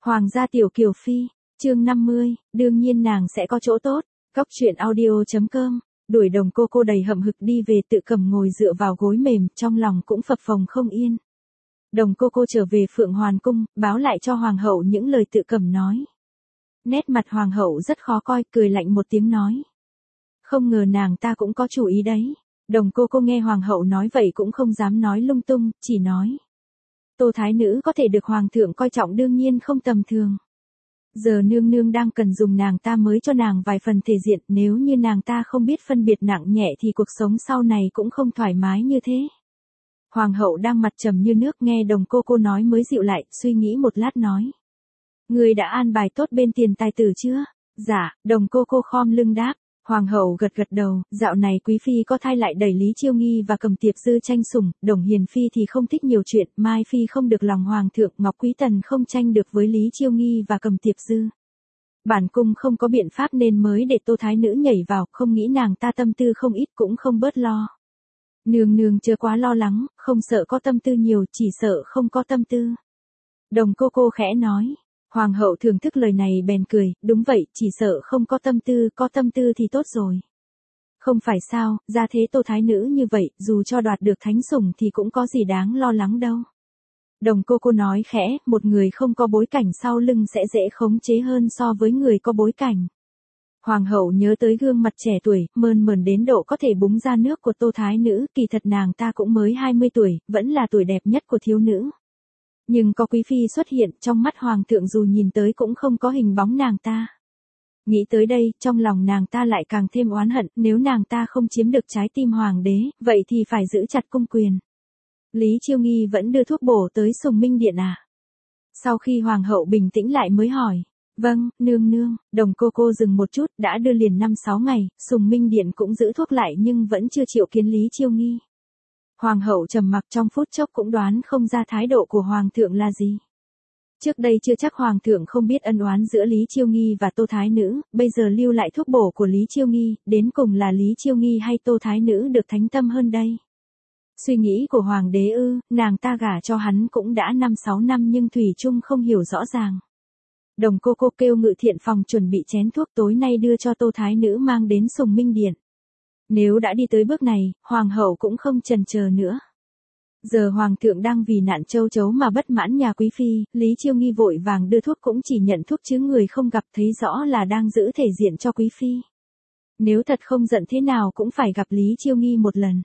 Hoàng gia tiểu kiều phi, chương 50, đương nhiên nàng sẽ có chỗ tốt. Cóc truyện audio.com, đuổi đồng cô đầy hậm hực đi về tự cầm ngồi dựa vào gối mềm, trong lòng cũng phập phồng không yên. Đồng cô trở về Phượng Hoàn cung, báo lại cho hoàng hậu những lời tự cầm nói. Nét mặt hoàng hậu rất khó coi, cười lạnh một tiếng nói. Không ngờ nàng ta cũng có chủ ý đấy. Đồng cô nghe hoàng hậu nói vậy cũng không dám nói lung tung, chỉ nói. Tô thái nữ có thể được hoàng thượng coi trọng đương nhiên không tầm thường. Giờ nương nương đang cần dùng nàng ta mới cho nàng vài phần thể diện, nếu như nàng ta không biết phân biệt nặng nhẹ thì cuộc sống sau này cũng không thoải mái như thế. Hoàng hậu đang mặt trầm như nước, nghe đồng cô nói mới dịu lại, suy nghĩ một lát nói. Người đã an bài tốt bên tiền tài tử chưa? Dạ, đồng cô khom lưng đáp. Hoàng hậu gật đầu, dạo này quý phi có thai lại đẩy Lý Chiêu Nghi và Cầm Tiệp Dư tranh sủng, Đồng Hiền phi thì không thích nhiều chuyện, Mai phi không được lòng hoàng thượng, Ngọc Quý Tần không tranh được với Lý Chiêu Nghi và Cầm Tiệp Dư. Bản cung không có biện pháp nên mới để Tô thái nữ nhảy vào, không nghĩ nàng ta tâm tư không ít cũng không bớt lo. Nương nương chưa quá lo lắng, không sợ có tâm tư nhiều, chỉ sợ không có tâm tư. Đồng cô khẽ nói. Hoàng hậu thưởng thức lời này bèn cười, đúng vậy, chỉ sợ không có tâm tư thì tốt rồi. Không phải sao, ra thế Tô thái nữ như vậy, dù cho đoạt được thánh sủng thì cũng có gì đáng lo lắng đâu. Đồng cô nói khẽ, một người không có bối cảnh sau lưng sẽ dễ khống chế hơn so với người có bối cảnh. Hoàng hậu nhớ tới gương mặt trẻ tuổi, mờn đến độ có thể búng ra nước của Tô thái nữ, kỳ thật nàng ta cũng mới 20 tuổi, vẫn là tuổi đẹp nhất của thiếu nữ. Nhưng có quý phi xuất hiện, trong mắt hoàng thượng dù nhìn tới cũng không có hình bóng nàng ta. Nghĩ tới đây, trong lòng nàng ta lại càng thêm oán hận, nếu nàng ta không chiếm được trái tim hoàng đế, vậy thì phải giữ chặt cung quyền. Lý Chiêu Nghi vẫn đưa thuốc bổ tới Sùng Minh Điện à? Sau khi hoàng hậu bình tĩnh lại mới hỏi. Vâng, nương nương, đồng cô dừng một chút, đã đưa liền 5-6 ngày, Sùng Minh Điện cũng giữ thuốc lại nhưng vẫn chưa chịu kiến Lý Chiêu Nghi. Hoàng hậu trầm mặc trong phút chốc cũng đoán không ra thái độ của hoàng thượng là gì. Trước đây chưa chắc hoàng thượng không biết ân oán giữa Lý Chiêu Nghi và Tô thái nữ, bây giờ lưu lại thuốc bổ của Lý Chiêu Nghi, đến cùng là Lý Chiêu Nghi hay Tô thái nữ được thánh tâm hơn đây. Suy nghĩ của hoàng đế nàng ta gả cho hắn cũng đã 5-6 năm nhưng thủy chung không hiểu rõ ràng. Đồng cô kêu Ngự Thiện phòng chuẩn bị chén thuốc tối nay đưa cho Tô thái nữ mang đến Sùng Minh Điện. Nếu đã đi tới bước này, hoàng hậu cũng không chần chờ nữa. Giờ hoàng thượng đang vì nạn châu chấu mà bất mãn nhà quý phi, Lý Chiêu Nghi vội vàng đưa thuốc cũng chỉ nhận thuốc chứ người không gặp, thấy rõ là đang giữ thể diện cho quý phi. Nếu thật không giận thế nào cũng phải gặp Lý Chiêu Nghi một lần.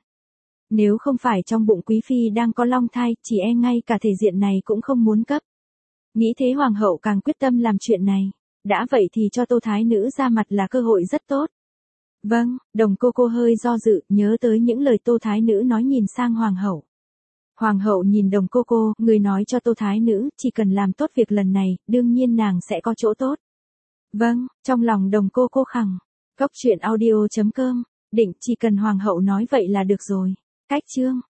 Nếu không phải trong bụng quý phi đang có long thai, chỉ e ngay cả thể diện này cũng không muốn cấp. Nghĩ thế hoàng hậu càng quyết tâm làm chuyện này. Đã vậy thì cho Tô thái nữ ra mặt là cơ hội rất tốt. Vâng, đồng cô hơi do dự, nhớ tới những lời Tô thái nữ nói nhìn sang hoàng hậu. Hoàng hậu nhìn đồng cô, người nói cho Tô thái nữ, chỉ cần làm tốt việc lần này, đương nhiên nàng sẽ có chỗ tốt. Vâng, trong lòng đồng cô khẳng. Cóc truyện audio.com, định chỉ cần hoàng hậu nói vậy là được rồi. Cách chương.